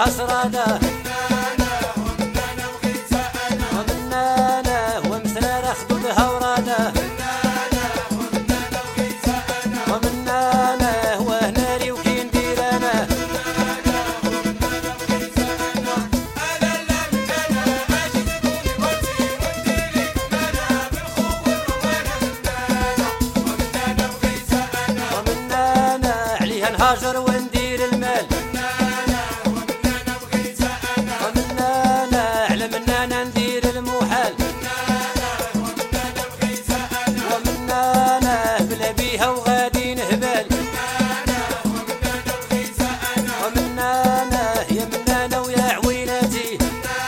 عصراده ومنانا ومسرار خدودها وراده ومنانا وهناري وكي ندير انا ومنانا عليها نهاجر وندير المال ومنانا على منانا ندير المحال ومنانا بلا بيها وغادي نهبال ومنانا يا منانا ويا عويناتي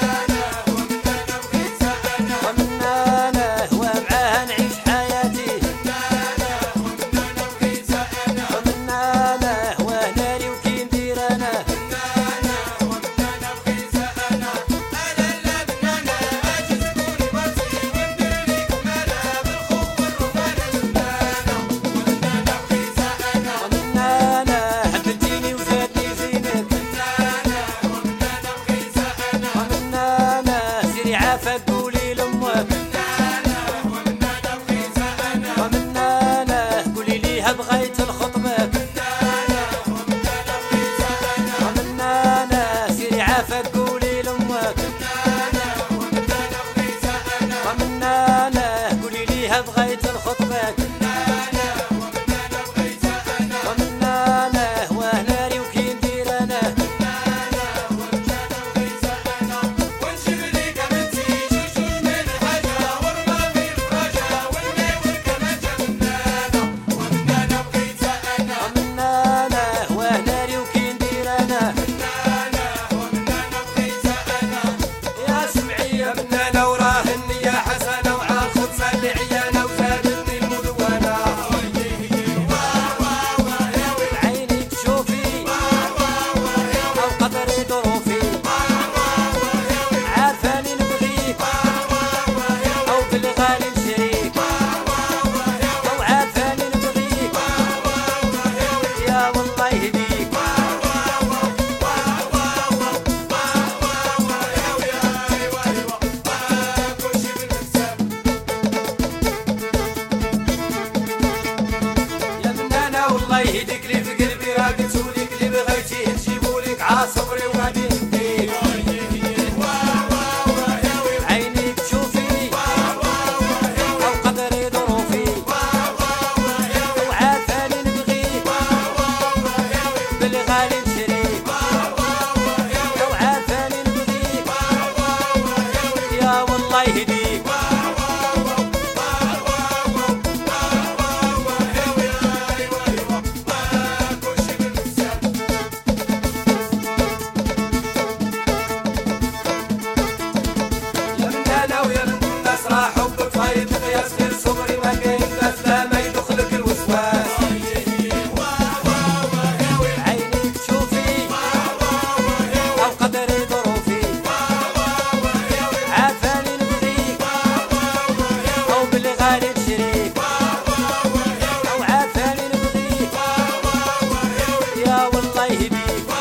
ومنانا ومعاها نعيش حياتي ومنانا وهناري وكي ندير انا ومنانا حبلتيني وزادني زينك ومنانا سيري عافاك قولي لامك ومنانا قولي ليها بغيت الخطبك ومنانا سيري عافاك قولي لامك ومنانا قولي ليها بغيت الخطبك ومنانا وهناري وكي ندير انا ومنانا وهناري وكي ندير انا يا سمعية منانا وراه النية حسنة وعال خبزة العيانة وزادتني المدونة عيني تشوفي او قدري ظروفي عارفاني نبغيك او بالغالي نشريك او عارفاني نبغيك يا والله يهديك يا منانا والله يهديك لي في قلبي راقدتولك اللي بغيتيه نجيبولك عصبري وغادي نديك عيني تشوفي او قدري ظروفي او عارفاني نبغيك بالغالي نشريك او عارفاني نبغيك يا والله يهديك يا منانا ويا بنت الناس راه حبك فايت قياس غير صبري ما كاين باس لا ما يدخلك الوسواس عيني تشوفي او قدري ظروفي عارفاني نبغيك او بالغالي نشريك او عارفاني نبغيك يا والله يهديك